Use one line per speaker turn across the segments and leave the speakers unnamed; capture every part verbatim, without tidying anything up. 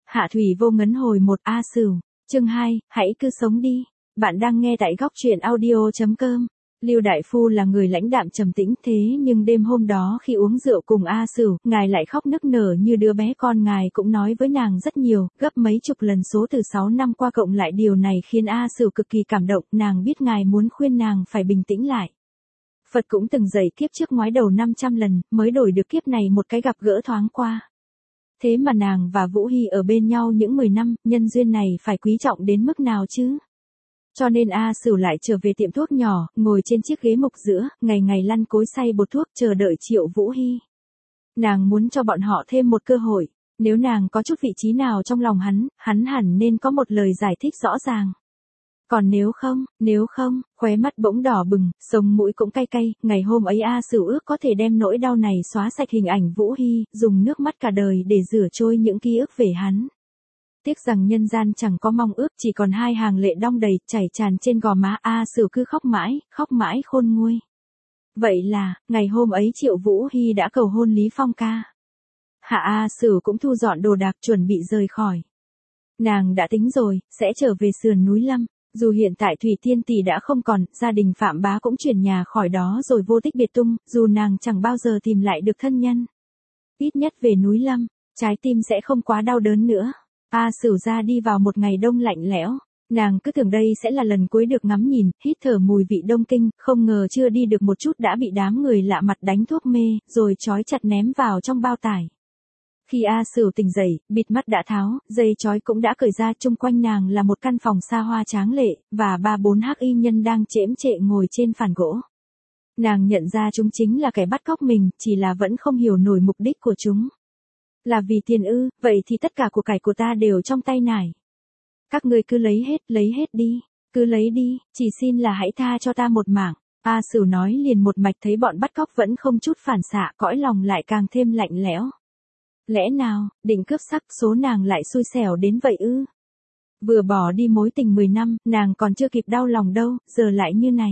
Hạ Thủy Vô Ngấn hồi một A Sửu, chương hai, hãy cứ sống đi. Bạn đang nghe tại góc truyện audio.com. Lưu Đại Phu là người lãnh đạm trầm tĩnh, thế nhưng đêm hôm đó khi uống rượu cùng A Sửu, ngài lại khóc nức nở như đứa bé con. Ngài cũng nói với nàng rất nhiều, gấp mấy chục lần số từ sáu năm qua cộng lại. Điều này khiến A Sửu cực kỳ cảm động. Nàng biết ngài muốn khuyên nàng phải bình tĩnh lại. Phật cũng từng dạy kiếp trước ngoái đầu năm trăm lần, mới đổi được kiếp này một cái gặp gỡ thoáng qua. Thế mà nàng và Vũ Hy ở bên nhau những mười năm, nhân duyên này phải quý trọng đến mức nào chứ? Cho nên A Sửu lại trở về tiệm thuốc nhỏ, ngồi trên chiếc ghế mục giữa, ngày ngày lăn cối xay bột thuốc chờ đợi Triệu Vũ Hy. Nàng muốn cho bọn họ thêm một cơ hội, nếu nàng có chút vị trí nào trong lòng hắn, hắn hẳn nên có một lời giải thích rõ ràng. Còn nếu không, nếu không, khóe mắt bỗng đỏ bừng, sống mũi cũng cay cay. Ngày hôm ấy A Sửu ước có thể đem nỗi đau này xóa sạch hình ảnh Vũ Hy, dùng nước mắt cả đời để rửa trôi những ký ức về hắn. Tiếc rằng nhân gian chẳng có mong ước, chỉ còn hai hàng lệ đong đầy, chảy tràn trên gò má. A Sửu cứ khóc mãi, khóc mãi khôn nguôi. Vậy là, ngày hôm ấy Triệu Vũ Hy đã cầu hôn Lý Phong ca. Hạ A Sửu cũng thu dọn đồ đạc chuẩn bị rời khỏi. Nàng đã tính rồi, sẽ trở về sườn núi Lâm. Dù hiện tại Thủy Tiên tỷ đã không còn, gia đình Phạm Bá cũng chuyển nhà khỏi đó rồi vô tích biệt tung, dù nàng chẳng bao giờ tìm lại được thân nhân. Ít nhất về núi Lâm, trái tim sẽ không quá đau đớn nữa. A Sửu ra đi vào một ngày đông lạnh lẽo, nàng cứ tưởng đây sẽ là lần cuối được ngắm nhìn, hít thở mùi vị Đông Kinh, không ngờ chưa đi được một chút đã bị đám người lạ mặt đánh thuốc mê, rồi trói chặt ném vào trong bao tải. Khi A Sửu tỉnh dậy, bịt mắt đã tháo, dây trói cũng đã cởi ra. Chung quanh nàng là một căn phòng xa hoa tráng lệ, và ba bốn hắc y nhân đang chễm chệ ngồi trên phản gỗ. Nàng nhận ra chúng chính là kẻ bắt cóc mình, chỉ là vẫn không hiểu nổi mục đích của chúng. Là vì tiền ư? Vậy thì tất cả của cải của ta đều trong tay nải. Các ngươi cứ lấy hết, lấy hết đi, cứ lấy đi, chỉ xin là hãy tha cho ta một mảng. A Sửu nói liền một mạch, thấy bọn bắt cóc vẫn không chút phản xạ, cõi lòng lại càng thêm lạnh lẽo. Lẽ nào, định cướp sắc số nàng lại xui xẻo đến vậy ư? Vừa bỏ đi mối tình mười năm, nàng còn chưa kịp đau lòng đâu, giờ lại như này.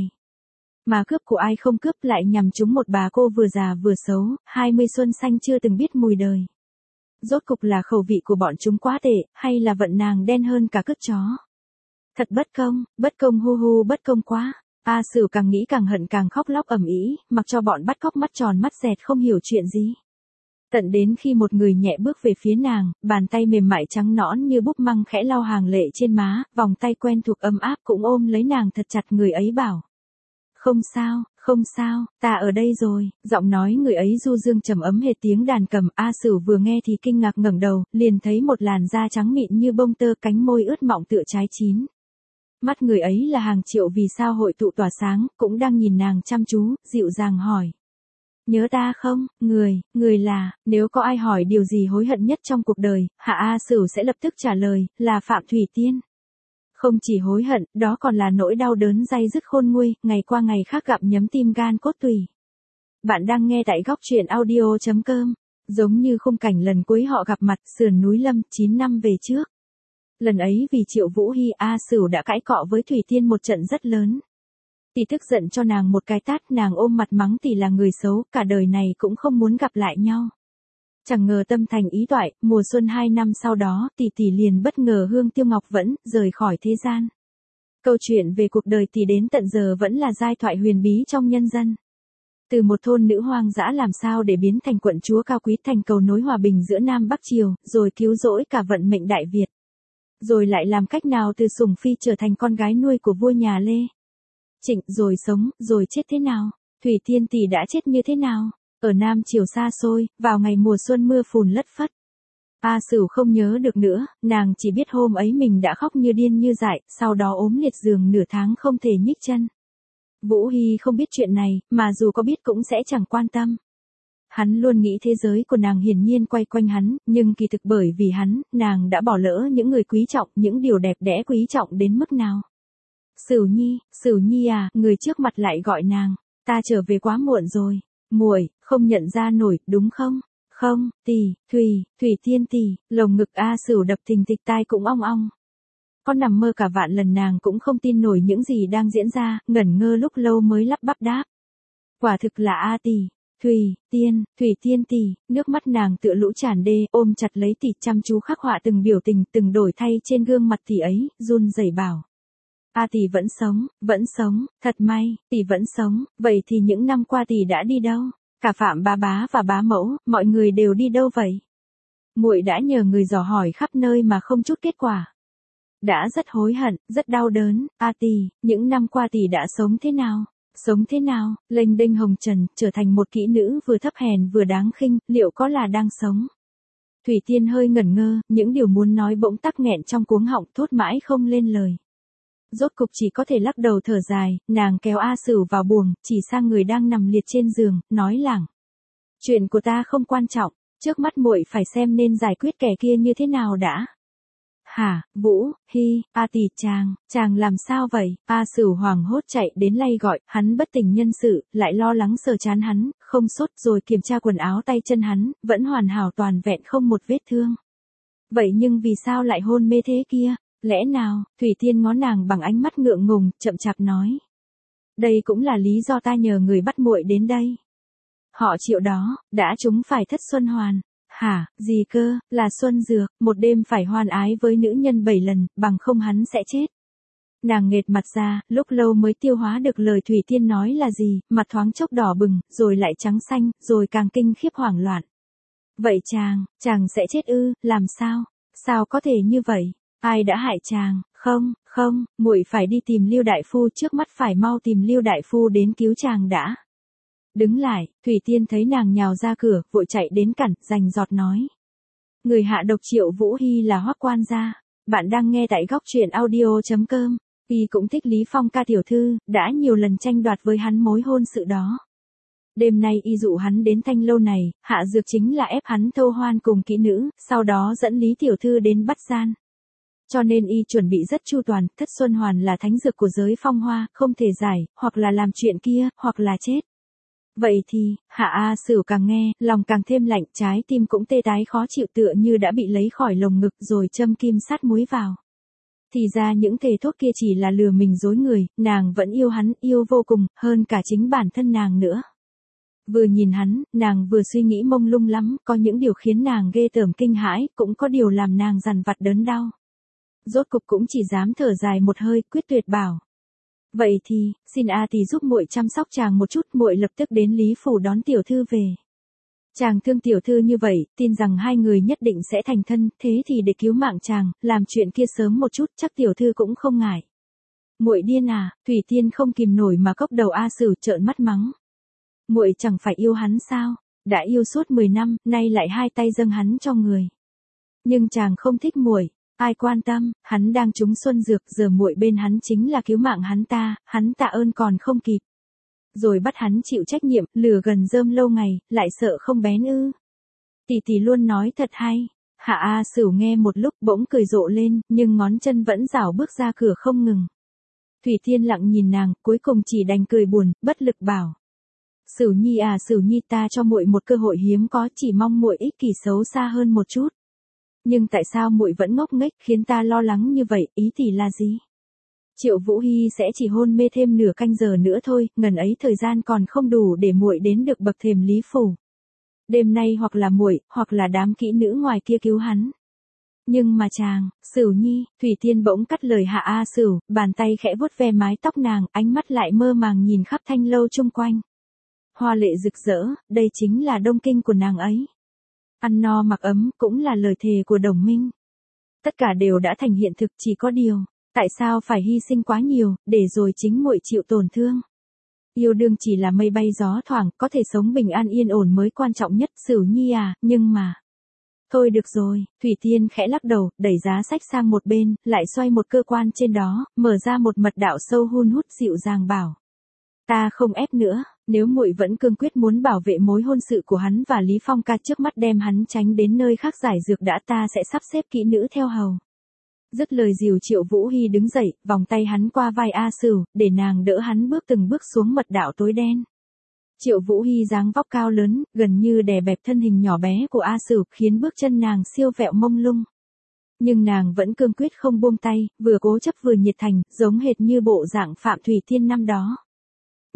Mà cướp của ai không cướp, lại nhằm trúng một bà cô vừa già vừa xấu, hai mươi xuân xanh chưa từng biết mùi đời. Rốt cục là khẩu vị của bọn chúng quá tệ, hay là vận nàng đen hơn cả cứt chó? Thật bất công, bất công hu hu bất công quá. A Sửu càng nghĩ càng hận, càng khóc lóc ầm ĩ, mặc cho bọn bắt cóc mắt tròn mắt dẹt không hiểu chuyện gì. Tận đến khi một người nhẹ bước về phía nàng, bàn tay mềm mại trắng nõn như búp măng khẽ lau hàng lệ trên má, vòng tay quen thuộc ấm áp cũng ôm lấy nàng thật chặt. Người ấy bảo: không sao, không sao, ta ở đây rồi. Giọng nói người ấy du dương trầm ấm hệt tiếng đàn cầm. A Sửu vừa nghe thì kinh ngạc ngẩng đầu, liền thấy một làn da trắng mịn như bông tơ, cánh môi ướt mọng tựa trái chín. Mắt người ấy là hàng triệu vì sao hội tụ tỏa sáng, cũng đang nhìn nàng chăm chú, dịu dàng hỏi: nhớ ta không? Người, người là, nếu có ai hỏi điều gì hối hận nhất trong cuộc đời, Hạ A Sửu sẽ lập tức trả lời, là Phạm Thủy Tiên. Không chỉ hối hận, đó còn là nỗi đau đớn day dứt khôn nguôi, ngày qua ngày khác gặm nhấm tim gan cốt tủy. Bạn đang nghe tại góc truyện audio.com. Giống như khung cảnh lần cuối họ gặp mặt, sườn núi Lâm, chín năm về trước. Lần ấy vì Triệu Vũ Hy, A Sửu đã cãi cọ với Thủy Tiên một trận rất lớn. Tỷ tức giận cho nàng một cái tát, nàng ôm mặt mắng tỷ là người xấu, cả đời này cũng không muốn gặp lại nhau. Chẳng ngờ tâm thành ý toại, mùa xuân hai năm sau đó, tỷ tỷ liền bất ngờ hương tiêu ngọc vẫn, rời khỏi thế gian. Câu chuyện về cuộc đời tỷ đến tận giờ vẫn là giai thoại huyền bí trong nhân dân. Từ một thôn nữ hoang dã làm sao để biến thành quận chúa cao quý, thành cầu nối hòa bình giữa Nam Bắc Triều, rồi cứu rỗi cả vận mệnh Đại Việt. Rồi lại làm cách nào từ sủng phi trở thành con gái nuôi của vua nhà Lê Trịnh, rồi sống, rồi chết thế nào? Thủy Tiên tỷ đã chết như thế nào? Ở Nam Triều xa xôi, vào ngày mùa xuân mưa phùn lất phất. A Sửu không nhớ được nữa, nàng chỉ biết hôm ấy mình đã khóc như điên như dại, sau đó ốm liệt giường nửa tháng không thể nhích chân. Vũ Hy không biết chuyện này, mà dù có biết cũng sẽ chẳng quan tâm. Hắn luôn nghĩ thế giới của nàng hiển nhiên quay quanh hắn, nhưng kỳ thực bởi vì hắn, nàng đã bỏ lỡ những người quý trọng, những điều đẹp đẽ quý trọng đến mức nào. Sửu Nhi, Sửu Nhi à, người trước mặt lại gọi nàng, ta trở về quá muộn rồi. Muội, không nhận ra nổi, đúng không? Không, tỷ, Thủy, Thủy Tiên tỷ. Lồng ngực A Sửu đập thình thịch, tai cũng ong ong. Có nằm mơ cả vạn lần nàng cũng không tin nổi những gì đang diễn ra, ngẩn ngơ lúc lâu mới lắp bắp đáp: quả thực là A tỷ. Thủy Tiên, Thủy Tiên tỷ, nước mắt nàng tựa lũ tràn đê, ôm chặt lấy tỷ, chăm chú khắc họa từng biểu tình, từng đổi thay trên gương mặt tỷ ấy, run rẩy bảo. A tỷ vẫn sống, vẫn sống, thật may, tỷ vẫn sống, vậy thì những năm qua tỷ đã đi đâu? Cả Phạm bá bá và bá mẫu, mọi người đều đi đâu vậy? Muội đã nhờ người dò hỏi khắp nơi mà không chút kết quả. Đã rất hối hận, rất đau đớn, A tỷ, những năm qua tỷ đã sống thế nào? Sống thế nào? Lênh đênh hồng trần, trở thành một kỹ nữ vừa thấp hèn vừa đáng khinh, liệu có là đang sống? Thủy Tiên hơi ngẩn ngơ, những điều muốn nói bỗng tắc nghẹn trong cuống họng, thốt mãi không lên lời. Rốt cục chỉ có thể lắc đầu thở dài, nàng kéo A Sửu vào buồng, chỉ sang người đang nằm liệt trên giường, nói lảng. Chuyện của ta không quan trọng, trước mắt muội phải xem nên giải quyết kẻ kia như thế nào đã. Hả, Vũ, Hi, A tỷ chàng, chàng làm sao vậy? A Sửu hoảng hốt chạy đến lay gọi, hắn bất tỉnh nhân sự, lại lo lắng sờ chán hắn, không sốt rồi kiểm tra quần áo tay chân hắn, vẫn hoàn hảo toàn vẹn không một vết thương. Vậy nhưng vì sao lại hôn mê thế kia? Lẽ nào? Thủy Tiên ngó nàng bằng ánh mắt ngượng ngùng, chậm chạp nói. Đây cũng là lý do ta nhờ người bắt muội đến đây. Họ Triệu đó, đã chúng phải thất xuân hoàn. Hả, gì cơ, là xuân dược, một đêm phải hoan ái với nữ nhân bảy lần, bằng không hắn sẽ chết. Nàng nghệt mặt ra, lúc lâu mới tiêu hóa được lời Thủy Tiên nói là gì, mặt thoáng chốc đỏ bừng, rồi lại trắng xanh, rồi càng kinh khiếp hoảng loạn. Vậy chàng, chàng sẽ chết ư, làm sao? Sao có thể như vậy? Ai đã hại chàng? Không, không, muội phải đi tìm Lưu đại phu, trước mắt phải mau tìm Lưu đại phu đến cứu chàng đã. Đứng lại, Thủy Tiên thấy nàng nhào ra cửa, vội chạy đến cản, rành giọt nói. Người hạ độc Triệu Vũ Hi là Hoắc quan gia. Bạn đang nghe tại góc truyện audio chấm com. Y cũng thích Lý Phong ca tiểu thư, đã nhiều lần tranh đoạt với hắn mối hôn sự đó. Đêm nay y dụ hắn đến thanh lâu này, hạ dược chính là ép hắn thâu hoan cùng kỹ nữ, sau đó dẫn Lý tiểu thư đến bắt gian. Cho nên y chuẩn bị rất chu toàn, thất xuân hoàn là thánh dược của giới phong hoa, không thể giải, hoặc là làm chuyện kia, hoặc là chết. Vậy thì, Hạ A Sửu càng nghe, lòng càng thêm lạnh, trái tim cũng tê tái khó chịu tựa như đã bị lấy khỏi lồng ngực rồi châm kim sát muối vào. Thì ra những thề thốt kia chỉ là lừa mình dối người, nàng vẫn yêu hắn, yêu vô cùng, hơn cả chính bản thân nàng nữa. Vừa nhìn hắn, nàng vừa suy nghĩ mông lung lắm, có những điều khiến nàng ghê tởm kinh hãi, cũng có điều làm nàng dằn vặt đớn đau. Rốt cục cũng chỉ dám thở dài một hơi, quyết tuyệt bảo. Vậy thì, xin A tỷ giúp muội chăm sóc chàng một chút, muội lập tức đến Lý phủ đón tiểu thư về. Chàng thương tiểu thư như vậy, tin rằng hai người nhất định sẽ thành thân, thế thì để cứu mạng chàng, làm chuyện kia sớm một chút, chắc tiểu thư cũng không ngại. Muội điên à? Thủy Tiên không kìm nổi mà cốc đầu A Sửu trợn mắt mắng. Muội chẳng phải yêu hắn sao? Đã yêu suốt mười năm, nay lại hai tay dâng hắn cho người. Nhưng chàng không thích muội. Ai quan tâm, hắn đang trúng xuân dược, giờ muội bên hắn chính là cứu mạng hắn ta, hắn tạ ơn còn không kịp. Rồi bắt hắn chịu trách nhiệm, lừa gần rơm lâu ngày, lại sợ không bén ư. Tỷ tỷ luôn nói thật hay. Hạ A Sửu nghe một lúc bỗng cười rộ lên, nhưng ngón chân vẫn rảo bước ra cửa không ngừng. Thủy Tiên lặng nhìn nàng, cuối cùng chỉ đành cười buồn, bất lực bảo. Sửu Nhi à, Sửu Nhi, ta cho muội một cơ hội hiếm có, chỉ mong muội ích kỷ xấu xa hơn một chút. Nhưng tại sao muội vẫn ngốc nghếch, khiến ta lo lắng như vậy, ý tỷ là gì? Triệu Vũ Hi sẽ chỉ hôn mê thêm nửa canh giờ nữa thôi, ngần ấy thời gian còn không đủ để muội đến được bậc thềm Lý phủ. Đêm nay hoặc là muội, hoặc là đám kỹ nữ ngoài kia cứu hắn. Nhưng mà chàng, Sửu Nhi, Thủy Tiên bỗng cắt lời Hạ A Sửu, bàn tay khẽ vuốt ve mái tóc nàng, ánh mắt lại mơ màng nhìn khắp thanh lâu chung quanh. Hoa lệ rực rỡ, đây chính là đông kinh của nàng ấy. Ăn no mặc ấm cũng là lời thề của đồng minh. Tất cả đều đã thành hiện thực, chỉ có điều, tại sao phải hy sinh quá nhiều, để rồi chính muội chịu tổn thương. Yêu đương chỉ là mây bay gió thoảng, có thể sống bình an yên ổn mới quan trọng nhất, Sửu Nhi à, nhưng mà. Thôi được rồi, Thủy Tiên khẽ lắc đầu, đẩy giá sách sang một bên, lại xoay một cơ quan trên đó, mở ra một mật đạo sâu hun hút dịu dàng bảo. Ta không ép nữa, nếu muội vẫn cương quyết muốn bảo vệ mối hôn sự của hắn và Lý Phong ca, trước mắt đem hắn tránh đến nơi khác giải dược đã, ta sẽ sắp xếp kỹ nữ theo hầu. Dứt lời dìu Triệu Vũ Hi đứng dậy, vòng tay hắn qua vai A Sửu, để nàng đỡ hắn bước từng bước xuống mật đạo tối đen. Triệu Vũ Hi dáng vóc cao lớn, gần như đè bẹp thân hình nhỏ bé của A Sửu, khiến bước chân nàng siêu vẹo mông lung. Nhưng nàng vẫn cương quyết không buông tay, vừa cố chấp vừa nhiệt thành, giống hệt như bộ dạng Phạm Thủy Tiên năm đó.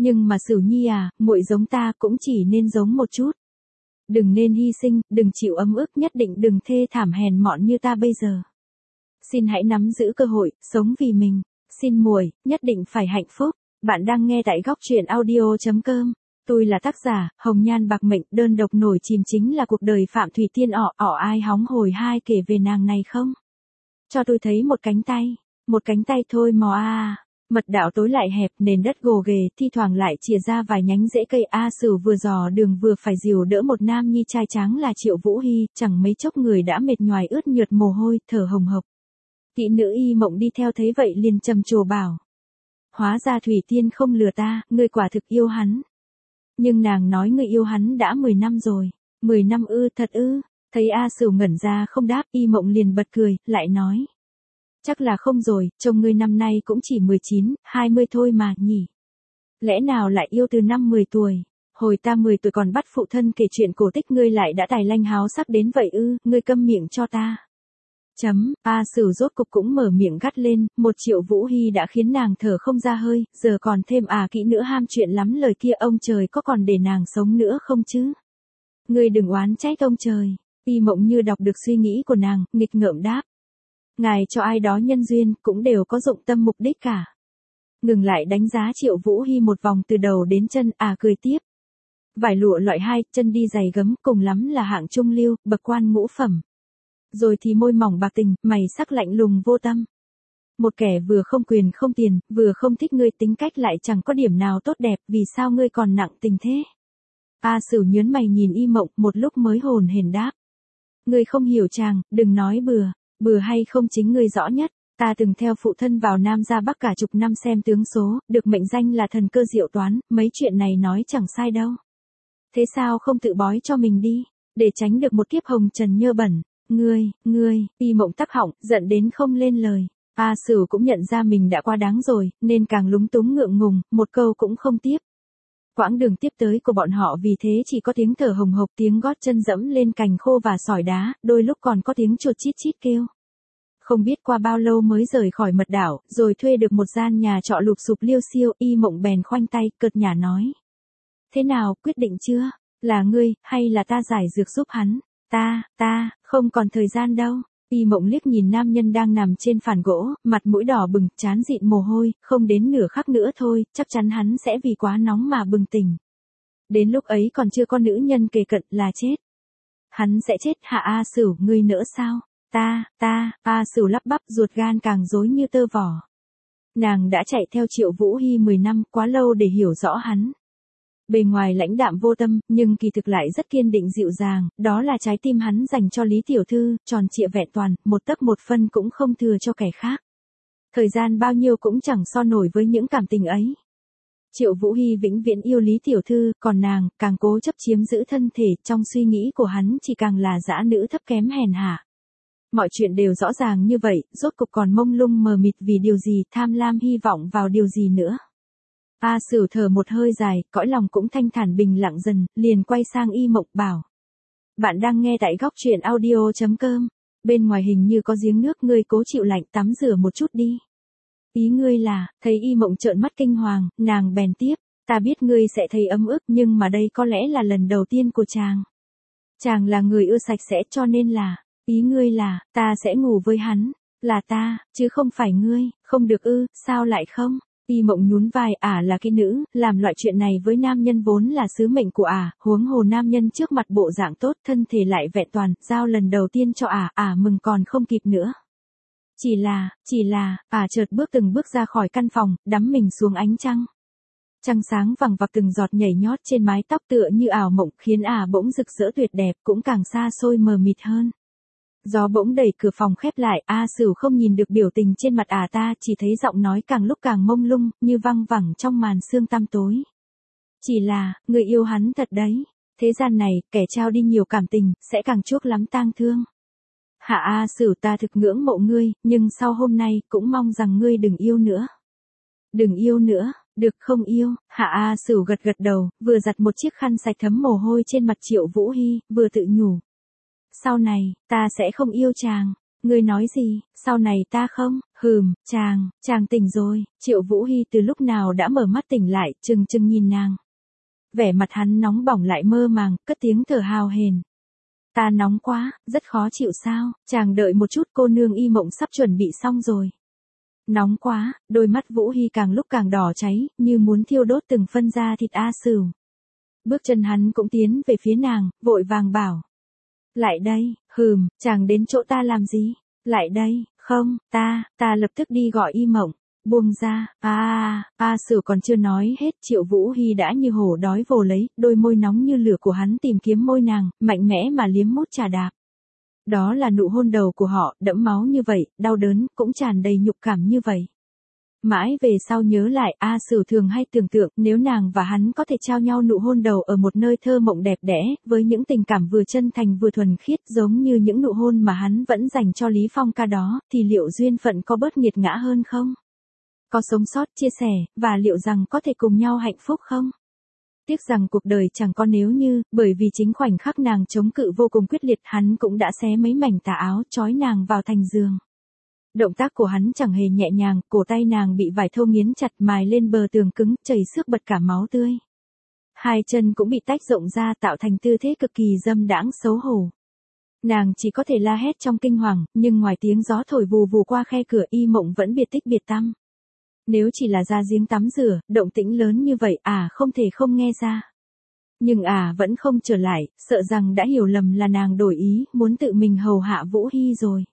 Nhưng mà Sửu Nhi à, muội giống ta cũng chỉ nên giống một chút. Đừng nên hy sinh, đừng chịu ấm ức, nhất định đừng thê thảm hèn mọn như ta bây giờ. Xin hãy nắm giữ cơ hội, sống vì mình. Xin muội, nhất định phải hạnh phúc. Bạn đang nghe tại góc truyện audio chấm com. Tôi là tác giả, Hồng Nhan Bạc Mệnh, đơn độc nổi chìm chính là cuộc đời Phạm Thủy Tiên ỏ ỏ ai hóng hồi hai kể về nàng này không? Cho tôi thấy một cánh tay, một cánh tay thôi mò a. Mật đạo tối lại hẹp, nền đất gồ ghề, thi thoảng lại chìa ra vài nhánh rễ cây. A Sửu vừa dò đường vừa phải dìu đỡ một nam nhi trai tráng là Triệu Vũ Hy, chẳng mấy chốc người đã mệt nhoài ướt nhượt mồ hôi, thở hồng hộc. Kỹ nữ Y Mộng đi theo thấy vậy liền trầm trồ bảo: hóa ra Thủy Tiên không lừa ta, ngươi quả thực yêu hắn. Nhưng nàng nói ngươi yêu hắn đã mười năm rồi. mười năm ư, thật ư? Thấy A Sửu ngẩn ra không đáp, Y Mộng liền bật cười, lại nói: chắc là không rồi, chồng ngươi năm nay cũng chỉ mười chín, hai mươi thôi mà, nhỉ? Lẽ nào lại yêu từ năm mười tuổi? Hồi ta mười tuổi còn bắt phụ thân kể chuyện cổ tích ngươi lại đã tài lanh háo sắc đến vậy ư, ngươi câm miệng cho ta. Chấm, A Sửu rốt cục cũng mở miệng gắt lên, một Triệu Vũ Hy đã khiến nàng thở không ra hơi, giờ còn thêm à kỹ nữa ham chuyện lắm lời kia, ông trời có còn để nàng sống nữa không chứ? Ngươi đừng oán trách ông trời. Y Mộng như đọc được suy nghĩ của nàng, nghịch ngợm đáp: ngài cho ai đó nhân duyên, cũng đều có dụng tâm mục đích cả. Ngừng lại đánh giá Triệu Vũ Hy một vòng từ đầu đến chân, à cười tiếp: vải lụa loại hai, chân đi giày gấm, cùng lắm là hạng trung lưu, bậc quan ngũ phẩm. Rồi thì môi mỏng bạc tình, mày sắc lạnh lùng vô tâm. Một kẻ vừa không quyền không tiền, vừa không thích ngươi, tính cách lại chẳng có điểm nào tốt đẹp, vì sao ngươi còn nặng tình thế? A Sửu nhớn mày nhìn Y Mộng, một lúc mới hồn hển đáp: ngươi không hiểu chàng, đừng nói bừa. Bừa hay không chính ngươi rõ nhất. Ta từng theo phụ thân vào Nam ra Bắc cả chục năm xem tướng số, được mệnh danh là thần cơ diệu toán, mấy chuyện này nói chẳng sai đâu. Thế sao không tự bói cho mình đi, để tránh được một kiếp hồng trần nhơ bẩn? Ngươi, ngươi, Y Mộng tắc họng, giận đến không lên lời. A Sửu cũng nhận ra mình đã quá đáng rồi, nên càng lúng túng ngượng ngùng, một câu cũng không tiếp. Quãng đường tiếp tới của bọn họ vì thế chỉ có tiếng thở hồng hộc, tiếng gót chân dẫm lên cành khô và sỏi đá, đôi lúc còn có tiếng chuột chít chít kêu. Không biết qua bao lâu mới rời khỏi mật đảo, rồi thuê được một gian nhà trọ lụp xụp liêu xiêu. Y Mộng bèn khoanh tay, cợt nhả nói: thế nào, quyết định chưa? Là ngươi, hay là ta giải dược giúp hắn? Ta, ta, không còn thời gian đâu. Y Mộng liếc nhìn nam nhân đang nằm trên phản gỗ, mặt mũi đỏ bừng, trán dịn mồ hôi, không đến nửa khắc nữa thôi, chắc chắn hắn sẽ vì quá nóng mà bừng tỉnh. Đến lúc ấy còn chưa có nữ nhân kề cận là chết. Hắn sẽ chết hả? A Sửu, ngươi nữa sao? Ta, ta, A Sửu lắp bắp, ruột gan càng rối như tơ vò. Nàng đã chạy theo Triệu Vũ Hy mười năm, quá lâu để hiểu rõ hắn. Bề ngoài lãnh đạm vô tâm, nhưng kỳ thực lại rất kiên định dịu dàng, đó là trái tim hắn dành cho Lý Tiểu Thư, tròn trịa vẹn toàn, một tấc một phân cũng không thừa cho kẻ khác. Thời gian bao nhiêu cũng chẳng so nổi với những cảm tình ấy. Triệu Vũ Hy vĩnh viễn yêu Lý Tiểu Thư, còn nàng, càng cố chấp chiếm giữ thân thể, trong suy nghĩ của hắn chỉ càng là dã nữ thấp kém hèn hạ. Mọi chuyện đều rõ ràng như vậy, rốt cục còn mông lung mờ mịt vì điều gì, tham lam hy vọng vào điều gì nữa. A Sửu thở một hơi dài, cõi lòng cũng thanh thản bình lặng dần, liền quay sang Y Mộng bảo: bạn đang nghe tại góc truyện audio chấm com. Bên ngoài hình như có giếng nước, ngươi cố chịu lạnh tắm rửa một chút đi. Ý ngươi là? Thấy Y Mộng trợn mắt kinh hoàng, nàng bèn tiếp: ta biết ngươi sẽ thấy ấm ức, nhưng mà đây có lẽ là lần đầu tiên của chàng. Chàng là người ưa sạch sẽ, cho nên là, ý ngươi là, ta sẽ ngủ với hắn. Là ta, chứ không phải ngươi. Không được ư? Sao lại không? Y Mộng nhún vai, ả à là cái nữ, làm loại chuyện này với nam nhân vốn là sứ mệnh của ả, à, huống hồ nam nhân trước mặt bộ dạng tốt, thân thể lại vẹn toàn, giao lần đầu tiên cho ả, à, ả à mừng còn không kịp nữa. Chỉ là, chỉ là, ả à chợt bước từng bước ra khỏi căn phòng, đắm mình xuống ánh trăng. Trăng sáng vằng vặc từng giọt nhảy nhót trên mái tóc tựa như ảo mộng, khiến ả à bỗng rực rỡ tuyệt đẹp, cũng càng xa xôi mờ mịt hơn. Gió bỗng đẩy cửa phòng khép lại, A Sửu không nhìn được biểu tình trên mặt ả à ta, chỉ thấy giọng nói càng lúc càng mông lung, như văng vẳng trong màn sương tăm tối. Chỉ là, người yêu hắn thật đấy. Thế gian này, kẻ trao đi nhiều cảm tình, sẽ càng chuốc lắm tang thương. Hạ A Sửu, ta thực ngưỡng mộ ngươi, nhưng sau hôm nay, cũng mong rằng ngươi đừng yêu nữa. Đừng yêu nữa, được không yêu? Hạ A Sửu gật gật đầu, vừa giặt một chiếc khăn sạch thấm mồ hôi trên mặt Triệu Vũ Hy, vừa tự nhủ: sau này, ta sẽ không yêu chàng. Ngươi nói gì, sau này ta không, hừm, chàng, chàng tỉnh rồi, Triệu Vũ Hy từ lúc nào đã mở mắt tỉnh lại, chừng chừng nhìn nàng. Vẻ mặt hắn nóng bỏng lại mơ màng, cất tiếng thở hào hển. Ta nóng quá, rất khó chịu sao, chàng đợi một chút, cô nương Y Mộng sắp chuẩn bị xong rồi. Nóng quá, đôi mắt Vũ Hy càng lúc càng đỏ cháy, như muốn thiêu đốt từng phân da thịt A Sửu. Bước chân hắn cũng tiến về phía nàng, vội vàng bảo. Lại đây, hừm, chàng đến chỗ ta làm gì? Lại đây, không, ta, ta lập tức đi gọi Y Mộng. Buông ra, a a Sửu còn chưa nói hết, Triệu Vũ Hy đã như hổ đói vồ lấy, đôi môi nóng như lửa của hắn tìm kiếm môi nàng, mạnh mẽ mà liếm mút trà đạp. Đó là nụ hôn đầu của họ, đẫm máu như vậy, đau đớn, cũng tràn đầy nhục cảm như vậy. Mãi về sau nhớ lại, A Sửu thường hay tưởng tượng, nếu nàng và hắn có thể trao nhau nụ hôn đầu ở một nơi thơ mộng đẹp đẽ, với những tình cảm vừa chân thành vừa thuần khiết, giống như những nụ hôn mà hắn vẫn dành cho Lý Phong ca đó, thì liệu duyên phận có bớt nghiệt ngã hơn không? Có sống sót, chia sẻ, và liệu rằng có thể cùng nhau hạnh phúc không? Tiếc rằng cuộc đời chẳng có nếu như, bởi vì chính khoảnh khắc nàng chống cự vô cùng quyết liệt, hắn cũng đã xé mấy mảnh tà áo, trói nàng vào thành giường. Động tác của hắn chẳng hề nhẹ nhàng, cổ tay nàng bị vải thô nghiến chặt, mài lên bờ tường cứng, chảy xước bật cả máu tươi. Hai chân cũng bị tách rộng ra, tạo thành tư thế cực kỳ dâm đãng xấu hổ. Nàng chỉ có thể la hét trong kinh hoàng, nhưng ngoài tiếng gió thổi vù vù qua khe cửa, Y Mộng vẫn biệt tích biệt tăm. Nếu chỉ là ra giếng tắm rửa, động tĩnh lớn như vậy, à không thể không nghe ra. Nhưng à vẫn không trở lại, sợ rằng đã hiểu lầm là nàng đổi ý, muốn tự mình hầu hạ Vũ Hy rồi.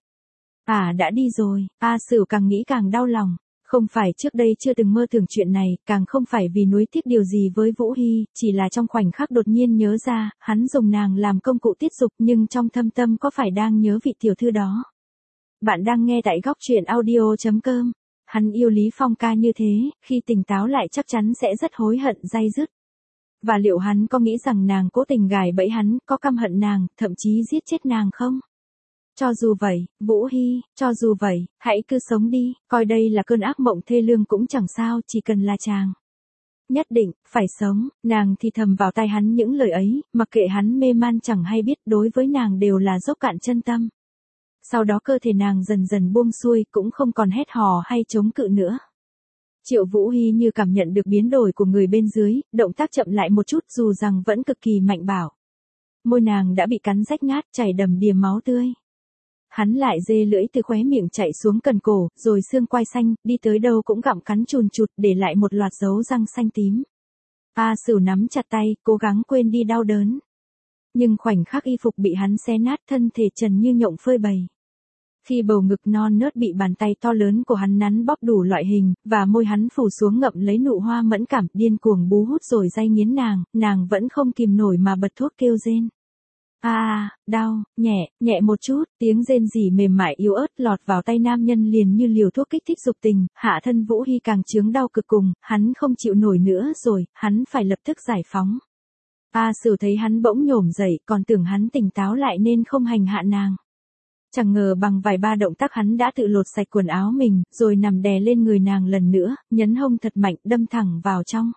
À đã đi rồi, A Sửu càng nghĩ càng đau lòng. Không phải trước đây chưa từng mơ tưởng chuyện này, càng không phải vì nuối tiếc điều gì với Vũ Hy, chỉ là trong khoảnh khắc đột nhiên nhớ ra, hắn dùng nàng làm công cụ tiết dục, nhưng trong thâm tâm có phải đang nhớ vị tiểu thư đó. Bạn đang nghe tại góc truyện audio chấm com. Hắn yêu Lý Phong ca như thế, khi tỉnh táo lại chắc chắn sẽ rất hối hận day dứt. Và liệu hắn có nghĩ rằng nàng cố tình gài bẫy hắn, có căm hận nàng, thậm chí giết chết nàng không? Cho dù vậy, Vũ Hy, cho dù vậy, hãy cứ sống đi, coi đây là cơn ác mộng thê lương cũng chẳng sao, chỉ cần là chàng. Nhất định, phải sống, nàng thì thầm vào tai hắn những lời ấy, mặc kệ hắn mê man chẳng hay biết, đối với nàng đều là dốc cạn chân tâm. Sau đó cơ thể nàng dần dần buông xuôi, cũng không còn hét hò hay chống cự nữa. Triệu Vũ Hy như cảm nhận được biến đổi của người bên dưới, động tác chậm lại một chút dù rằng vẫn cực kỳ mạnh bạo. Môi nàng đã bị cắn rách nát, chảy đầm đìa máu tươi. Hắn lại dê lưỡi từ khóe miệng chạy xuống cần cổ, rồi xương quai xanh, đi tới đâu cũng gặm cắn chùn chụt, để lại một loạt dấu răng xanh tím. A Sửu nắm chặt tay, cố gắng quên đi đau đớn. Nhưng khoảnh khắc y phục bị hắn xé nát, thân thể trần như nhộng phơi bày. Khi bầu ngực non nớt bị bàn tay to lớn của hắn nắn bóp đủ loại hình, và môi hắn phủ xuống ngậm lấy nụ hoa mẫn cảm, điên cuồng bú hút rồi day nghiến nàng, nàng vẫn không kìm nổi mà bật thốt kêu rên. A, à, đau, nhẹ, nhẹ một chút, tiếng rên rỉ mềm mại yếu ớt lọt vào tay nam nhân liền như liều thuốc kích thích dục tình, hạ thân Vũ Hy càng chướng đau cực cùng, hắn không chịu nổi nữa rồi, hắn phải lập tức giải phóng. A Sửu thấy hắn bỗng nhổm dậy, còn tưởng hắn tỉnh táo lại nên không hành hạ nàng. Chẳng ngờ bằng vài ba động tác hắn đã tự lột sạch quần áo mình, rồi nằm đè lên người nàng lần nữa, nhấn hông thật mạnh, đâm thẳng vào trong.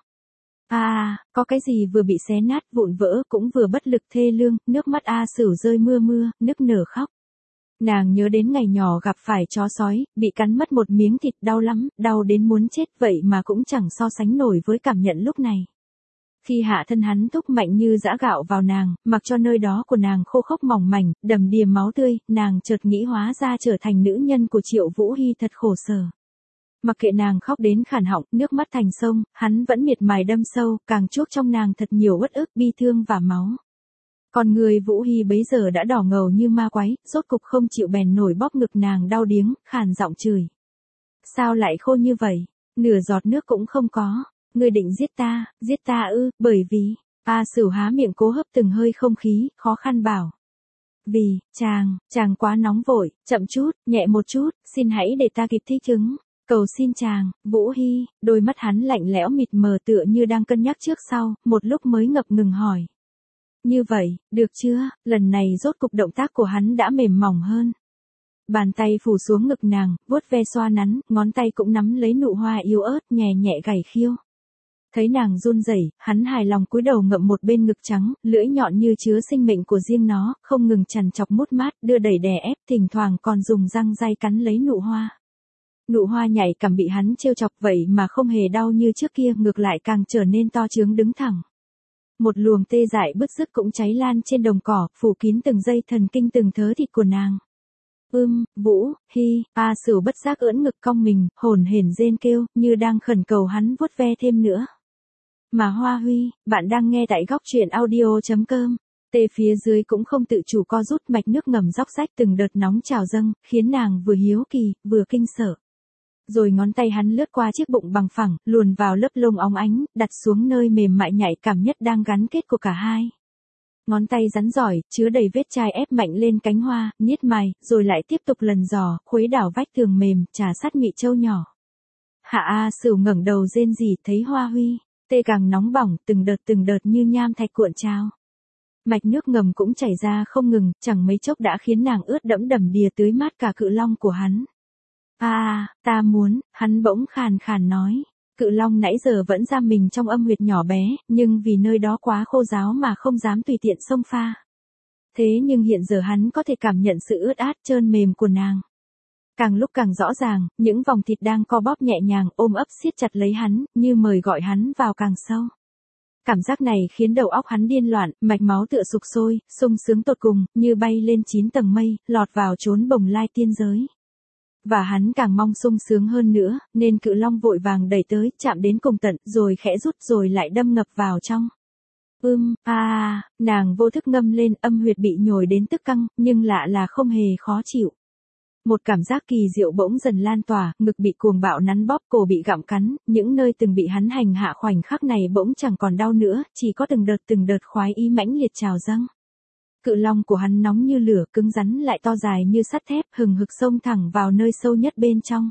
À, có cái gì vừa bị xé nát, vụn vỡ, cũng vừa bất lực thê lương, nước mắt A Sửu rơi mưa mưa, nức nở khóc. Nàng nhớ đến ngày nhỏ gặp phải chó sói, bị cắn mất một miếng thịt, đau lắm, đau đến muốn chết, vậy mà cũng chẳng so sánh nổi với cảm nhận lúc này. Khi hạ thân hắn thúc mạnh như giã gạo vào nàng, mặc cho nơi đó của nàng khô khốc mỏng mảnh, đầm đìa máu tươi, nàng chợt nghĩ hóa ra trở thành nữ nhân của Triệu Vũ Hy thật khổ sở. Mặc kệ nàng khóc đến khản họng, nước mắt thành sông, hắn vẫn miệt mài đâm sâu, càng chuốc trong nàng thật nhiều uất ức, bi thương và máu. Còn người Vũ Hy bấy giờ đã đỏ ngầu như ma quái, rốt cục không chịu bèn nổi bóp ngực nàng đau điếng, khàn giọng chửi. Sao lại khô như vậy? Nửa giọt nước cũng không có. Ngươi định giết ta, giết ta ư, bởi vì, A Sửu há miệng cố hấp từng hơi không khí, khó khăn bảo. Vì, chàng, chàng quá nóng vội, chậm chút, nhẹ một chút, xin hãy để ta kịp thích ứng. Cầu xin chàng, Vũ Hy, đôi mắt hắn lạnh lẽo mịt mờ tựa như đang cân nhắc trước sau, một lúc mới ngập ngừng hỏi. Như vậy, được chưa, lần này rốt cục động tác của hắn đã mềm mỏng hơn. Bàn tay phủ xuống ngực nàng, vuốt ve xoa nắn, ngón tay cũng nắm lấy nụ hoa yếu ớt nhẹ nhẹ gảy khiêu. Thấy nàng run rẩy, hắn hài lòng cúi đầu ngậm một bên ngực trắng, lưỡi nhọn như chứa sinh mệnh của riêng nó, không ngừng chằn chọc mút mát, đưa đẩy đè ép, thỉnh thoảng còn dùng răng ray cắn lấy nụ hoa. Nụ hoa nhảy cảm bị hắn trêu chọc vậy mà không hề đau như trước kia, ngược lại càng trở nên to trướng đứng thẳng. Một luồng tê dại bứt rứt cũng cháy lan trên đồng cỏ, phủ kín từng dây thần kinh từng thớ thịt của nàng. Ưm, Vũ, Hi, A Sửu bất giác ưỡn ngực cong mình, hồn hển rên kêu, như đang khẩn cầu hắn vuốt ve thêm nữa. Mà Hoa Huy, bạn đang nghe tại góc truyện audio.com. Tê phía dưới cũng không tự chủ co rút, mạch nước ngầm róc rách từng đợt nóng trào dâng, khiến nàng vừa hiếu kỳ, vừa kinh sợ. Rồi ngón tay hắn lướt qua chiếc bụng bằng phẳng, luồn vào lớp lông óng ánh, đặt xuống nơi mềm mại nhạy cảm nhất đang gắn kết của cả hai. Ngón tay rắn giỏi, chứa đầy vết chai ép mạnh lên cánh hoa, niết mài, rồi lại tiếp tục lần dò, khuấy đảo vách tường mềm, trà sát nhị châu nhỏ. Hạ A Sửu ngẩng đầu rên rỉ, thấy Hoa Huy, tê càng nóng bỏng, từng đợt từng đợt như nham thạch cuộn trào. Mạch nước ngầm cũng chảy ra không ngừng, chẳng mấy chốc đã khiến nàng ướt đẫm đầm đìa tưới mát cả cự long của hắn. À, ta muốn, hắn bỗng khàn khàn nói. Cự long nãy giờ vẫn giam mình trong âm huyệt nhỏ bé, nhưng vì nơi đó quá khô ráo mà không dám tùy tiện xông pha. Thế nhưng hiện giờ hắn có thể cảm nhận sự ướt át trơn mềm của nàng. Càng lúc càng rõ ràng, những vòng thịt đang co bóp nhẹ nhàng ôm ấp siết chặt lấy hắn, như mời gọi hắn vào càng sâu. Cảm giác này khiến đầu óc hắn điên loạn, mạch máu tựa sục sôi, sung sướng tột cùng, như bay lên chín tầng mây, lọt vào chốn bồng lai tiên giới. Và hắn càng mong sung sướng hơn nữa, nên cự long vội vàng đẩy tới, chạm đến cùng tận, rồi khẽ rút rồi lại đâm ngập vào trong. Ưm, a, à, nàng vô thức ngâm lên, âm huyệt bị nhồi đến tức căng, nhưng lạ là không hề khó chịu. Một cảm giác kỳ diệu bỗng dần lan tỏa, ngực bị cuồng bạo nắn bóp, cổ bị gặm cắn, những nơi từng bị hắn hành hạ khoảnh khắc này bỗng chẳng còn đau nữa, chỉ có từng đợt từng đợt khoái ý mãnh liệt trào dâng. Cự long của hắn nóng như lửa, cứng rắn lại to dài như sắt thép, hừng hực xông thẳng vào nơi sâu nhất bên trong.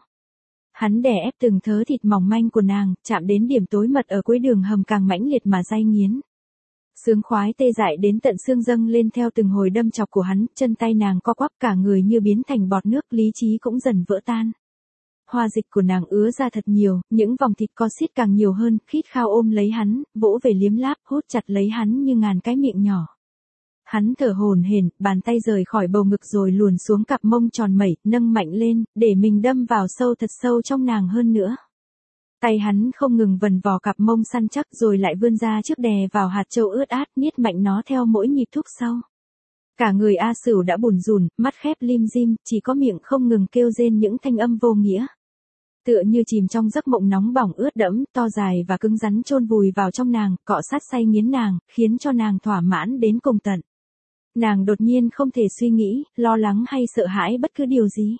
Hắn đè ép từng thớ thịt mỏng manh của nàng, chạm đến điểm tối mật ở cuối đường hầm càng mãnh liệt mà day nghiến. Sướng khoái tê dại đến tận xương dâng lên theo từng hồi đâm chọc của hắn, chân tay nàng co quắp, cả người như biến thành bọt nước, lý trí cũng dần vỡ tan. Hoa dịch của nàng ứa ra thật nhiều, những vòng thịt co xiết càng nhiều hơn, khít khao ôm lấy hắn, vỗ về liếm láp, hút chặt lấy hắn như ngàn cái miệng nhỏ. Hắn thở hổn hển, bàn tay rời khỏi bầu ngực rồi luồn xuống cặp mông tròn mẩy, nâng mạnh lên, để mình đâm vào sâu thật sâu trong nàng hơn nữa. Tay hắn không ngừng vần vò cặp mông săn chắc rồi lại vươn ra trước đè vào hạt châu ướt át, niết mạnh nó theo mỗi nhịp thúc sâu. Cả người A Sửu đã bủn rủn, mắt khép lim dim, chỉ có miệng không ngừng kêu rên những thanh âm vô nghĩa. Tựa như chìm trong giấc mộng nóng bỏng ướt đẫm, to dài và cứng rắn chôn vùi vào trong nàng, cọ sát say nghiến nàng, khiến cho nàng thỏa mãn đến cùng tận. Nàng đột nhiên không thể suy nghĩ, lo lắng hay sợ hãi bất cứ điều gì.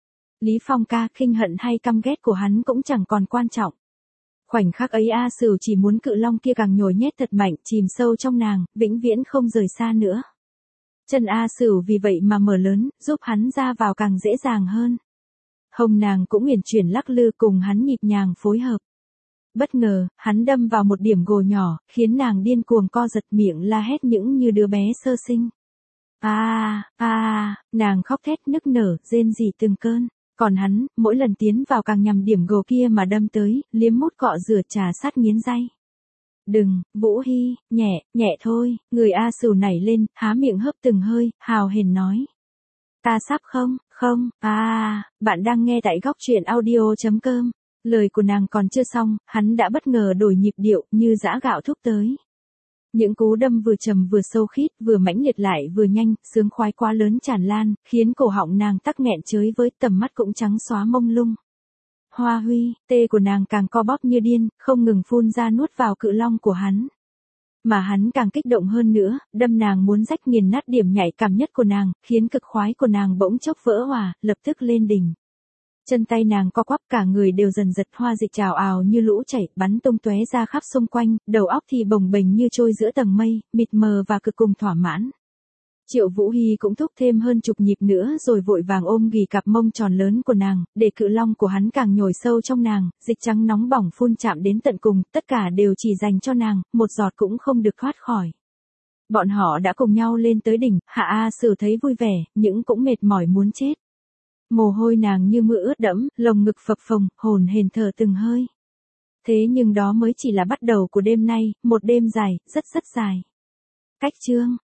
Lý Phong ca, khinh hận hay căm ghét của hắn cũng chẳng còn quan trọng. Khoảnh khắc ấy A Sửu chỉ muốn cự long kia càng nhồi nhét thật mạnh, chìm sâu trong nàng, vĩnh viễn không rời xa nữa. Chân A Sửu vì vậy mà mở lớn, giúp hắn ra vào càng dễ dàng hơn. Hông nàng cũng uyển chuyển lắc lư cùng hắn nhịp nhàng phối hợp. Bất ngờ, hắn đâm vào một điểm gồ nhỏ, khiến nàng điên cuồng co giật, miệng la hét những như đứa bé sơ sinh. A, a, nàng khóc thét nức nở, rên rỉ từng cơn. Còn hắn, mỗi lần tiến vào càng nhằm điểm gồ kia mà đâm tới, liếm mút cọ rửa trà sát nghiến ray. Đừng, Vũ Hi, nhẹ, nhẹ thôi, người A Sửu nảy lên, há miệng hớp từng hơi, hào hển nói. Ta sắp không, không, à, bạn đang nghe tại góc truyện audio.com. Lời của nàng còn chưa xong, hắn đã bất ngờ đổi nhịp điệu, như giã gạo thúc tới. Những cú đâm vừa trầm vừa sâu khít, vừa mãnh liệt lại vừa nhanh, sướng khoái quá lớn tràn lan, khiến cổ họng nàng tắc nghẹn chới với, tầm mắt cũng trắng xóa mông lung. Hoa Huy, tê của nàng càng co bóp như điên, không ngừng phun ra nuốt vào cự long của hắn. Mà hắn càng kích động hơn nữa, đâm nàng muốn rách nghiền nát điểm nhạy cảm nhất của nàng, khiến cực khoái của nàng bỗng chốc vỡ hòa, lập tức lên đỉnh. Chân tay nàng co quắp, cả người đều dần giật, hoa dịch trào ào như lũ chảy, bắn tung tóe ra khắp xung quanh, đầu óc thì bồng bềnh như trôi giữa tầng mây, mịt mờ và cực cùng thỏa mãn. Triệu Vũ Hi cũng thúc thêm hơn chục nhịp nữa rồi vội vàng ôm ghì cặp mông tròn lớn của nàng, để cự long của hắn càng nhồi sâu trong nàng, dịch trắng nóng bỏng phun chạm đến tận cùng, tất cả đều chỉ dành cho nàng, một giọt cũng không được thoát khỏi. Bọn họ đã cùng nhau lên tới đỉnh, Hạ A Sửu thấy vui vẻ, nhưng cũng mệt mỏi muốn chết. Mồ hôi nàng như mưa ướt đẫm, lồng ngực phập phồng, hồn hển thở từng hơi. Thế nhưng đó mới chỉ là bắt đầu của đêm nay, một đêm dài, rất rất dài. Cách chương